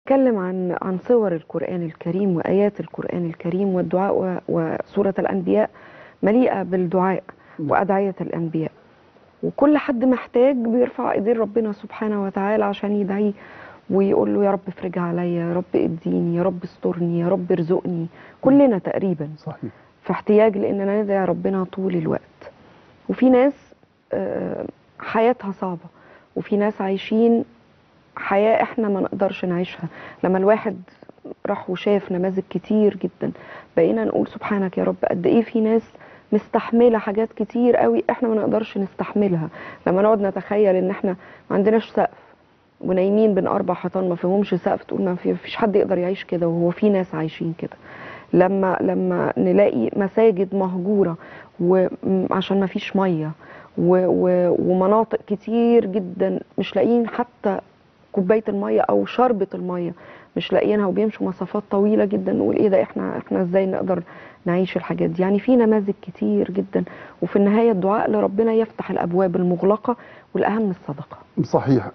اتكلم عن صور القرآن الكريم وآيات القرآن الكريم والدعاء وسورة الأنبياء مليئة بالدعاء وأدعية الأنبياء، وكل حد محتاج بيرفع ايدين ربنا سبحانه وتعالى عشان يدعيه ويقول له يا رب افرج عليا، يا رب اديني، يا رب استرني، يا رب ارزقني. كلنا تقريبا صحيح. في احتياج لاننا ندعي ربنا طول الوقت. وفي ناس حياتها صعبة، وفي ناس عايشين حياة احنا ما نقدرش نعيشها. لما الواحد راح وشاف نماذج كتير جدا بقينا نقول سبحانك يا رب، قد ايه في ناس مستحملة حاجات كتير قوي احنا ما نقدرش نستحملها. لما نقعد نتخيل ان احنا ما عندناش سقف ونايمين بين 4 حيطان ما فيهمش سقف، تقول ما فيش حد يقدر يعيش كده، وهو في ناس عايشين كده. لما نلاقي مساجد مهجورة وعشان ما فيش مية ومناطق كتير جدا مش لاقيين حتى كوبايه الميه او شربة الميه، مش لاقيينها وبيمشوا مسافات طويله جدا، نقول ايه ده، احنا ازاي نقدر نعيش الحاجات دي؟ يعني في نماذج كتير جدا، وفي النهايه الدعاء لربنا يفتح الابواب المغلقه، والاهم الصدقه. صحيح.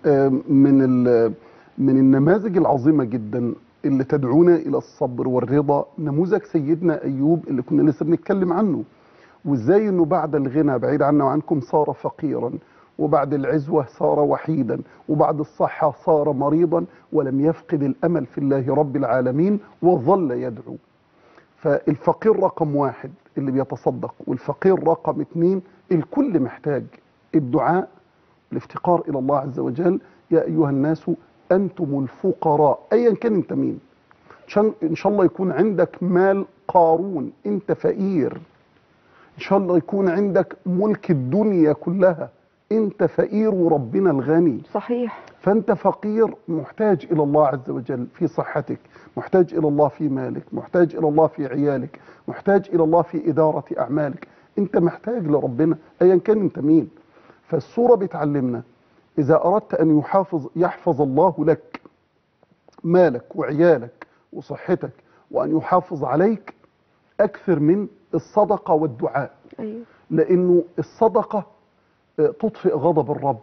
من النماذج العظيمة جدا اللي تدعونا إلى الصبر والرضا نموذج سيدنا أيوب اللي كنا لسه بنتكلم عنه، وإزاي أنه بعد الغنى بعيد عنا وعنكم صار فقيرا، وبعد العزوة صار وحيدا، وبعد الصحة صار مريضا، ولم يفقد الأمل في الله رب العالمين وظل يدعو. فالفقير رقم 1 اللي بيتصدق، والفقير رقم 2 الكل محتاج الدعاء، الافتقار إلى الله عز وجل. يا أيها الناس أنتم الفقراء، أيا كان أنت مين. إن شاء الله يكون عندك مال قارون، أنت فقير. إن شاء الله يكون عندك ملك الدنيا كلها، أنت فقير وربنا الغني. صحيح. فأنت فقير محتاج إلى الله عز وجل في صحتك، محتاج إلى الله في مالك، محتاج إلى الله في عيالك، محتاج إلى الله في إدارة أعمالك. أنت محتاج لربنا أيا كان أنت مين. فالسورة بتعلمنا إذا أردت أن يحفظ الله لك مالك وعيالك وصحتك، وأن يحافظ عليك، أكثر من الصدقة والدعاء. أيوة. لأنه الصدقة تطفئ غضب الرب،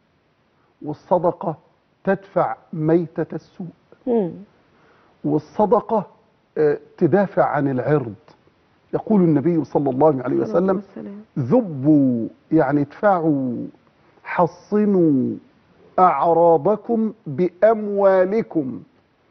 والصدقة تدفع ميتة السوء، والصدقة تدافع عن العرض. يقول النبي صلى الله عليه وسلم ذبوا، يعني ادفعوا، حصنوا أعراضكم بأموالكم.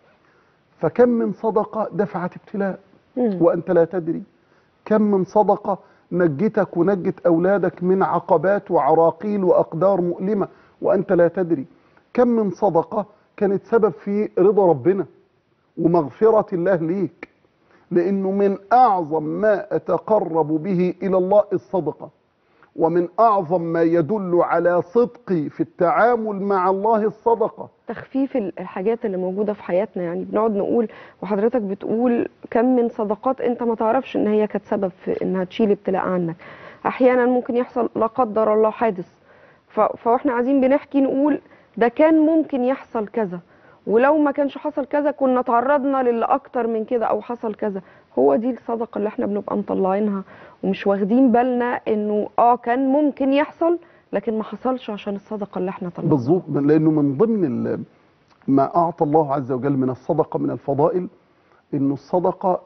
فكم من صدقة دفعت ابتلاء وأنت لا تدري، كم من صدقة نجتك ونجت أولادك من عقبات وعراقيل وأقدار مؤلمة وأنت لا تدري، كم من صدقة كانت سبب في رضا ربنا ومغفرة الله ليك. لأنه من أعظم ما أتقرب به إلى الله الصدقة، ومن أعظم ما يدل على صدقي في التعامل مع الله الصدقة. تخفيف الحاجات اللي موجودة في حياتنا، يعني بنقعد نقول وحضرتك بتقول كم من صدقات انت ما تعرفش ان هي كانت سبب في انها تشيل ابتلاء عنك. احيانا ممكن يحصل لا قدر الله حادث، فاحنا عايزين بنحكي نقول ده كان ممكن يحصل كذا، ولو ما كانش حصل كذا كنا تعرضنا للي اكتر من كده او حصل كذا. هو دي الصدقة اللي احنا بنبقى مطلعينها ومش واخدين بالنا انه كان ممكن يحصل لكن ما حصلش عشان الصدقة اللي احنا طلعناها. بالظبط. لانه من ضمن ما اعطى الله عز وجل من الصدقة من الفضائل انه الصدقة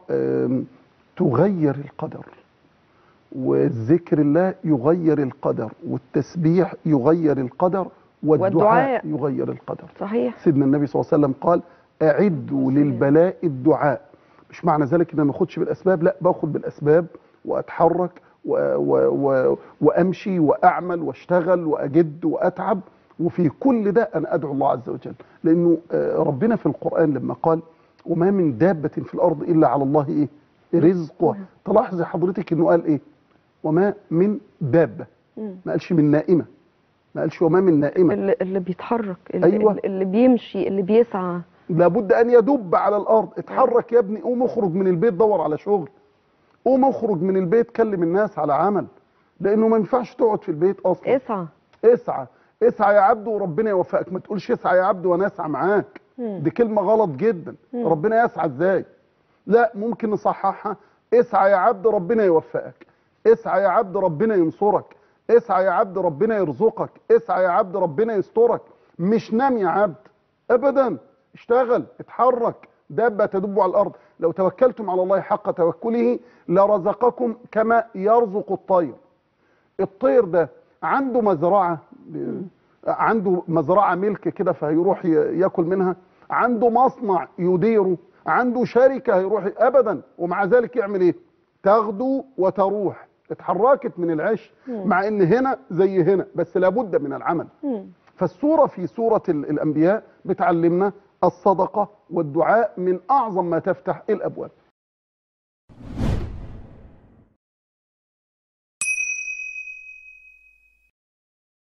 تغير القدر، وذكر الله يغير القدر، والتسبيح يغير القدر، والدعاء يغير القدر. صحيح. سيدنا النبي صلى الله عليه وسلم قال أعدوا للبلاء الدعاء. مش معنى ذلك ان انا ما اخدش بالاسباب، لا، باخد بالاسباب واتحرك وامشي واعمل واشتغل واجد واتعب، وفي كل ده انا ادعو الله عز وجل. لانه ربنا في القرآن لما قال وما من دابة في الارض الا على الله ايه رزقها، تلاحظي حضرتك انه قال ايه وما من دابة، ما قالش من نائمة، ما قالش وما من نائمة. اللي بيتحرك، أيوة. اللي بيمشي، اللي بيسعى، لابد ان يدب على الارض. اتحرك يا ابني، قوم اخرج من البيت دور على شغل، قوم اخرج من البيت كلم الناس على عمل، لانه ما ينفعش تقعد في البيت اصلا. اسعى اسعى، اسعى يا عبد وربنا يوفقك. ما تقولش اسعى يا عبد وانا اسعى معاك، دي كلمة غلط جدا. ربنا يسعى ازاي؟ لا، ممكن نصححها، اسعى يا عبد ربنا يوفقك، اسعى يا عبد ربنا ينصرك، اسعى يا عبد ربنا يرزقك، اسعى يا عبد ربنا يسترك. مش نام يا عبد ابدا، اشتغل، اتحرك، دابة تدب على الأرض. لو توكلتم على الله حق توكله لرزقكم كما يرزق الطير. الطير ده عنده مزرعة ملك كده فهيروح ياكل منها، عنده مصنع يديره، عنده شركة هيروح أبدا، ومع ذلك يعمل ايه؟ تغدو وتروح، اتحركت من العش، مع ان هنا زي هنا بس لابد من العمل. فالسورة في سورة الأنبياء بتعلمنا الصدقة والدعاء من أعظم ما تفتح الأبواب.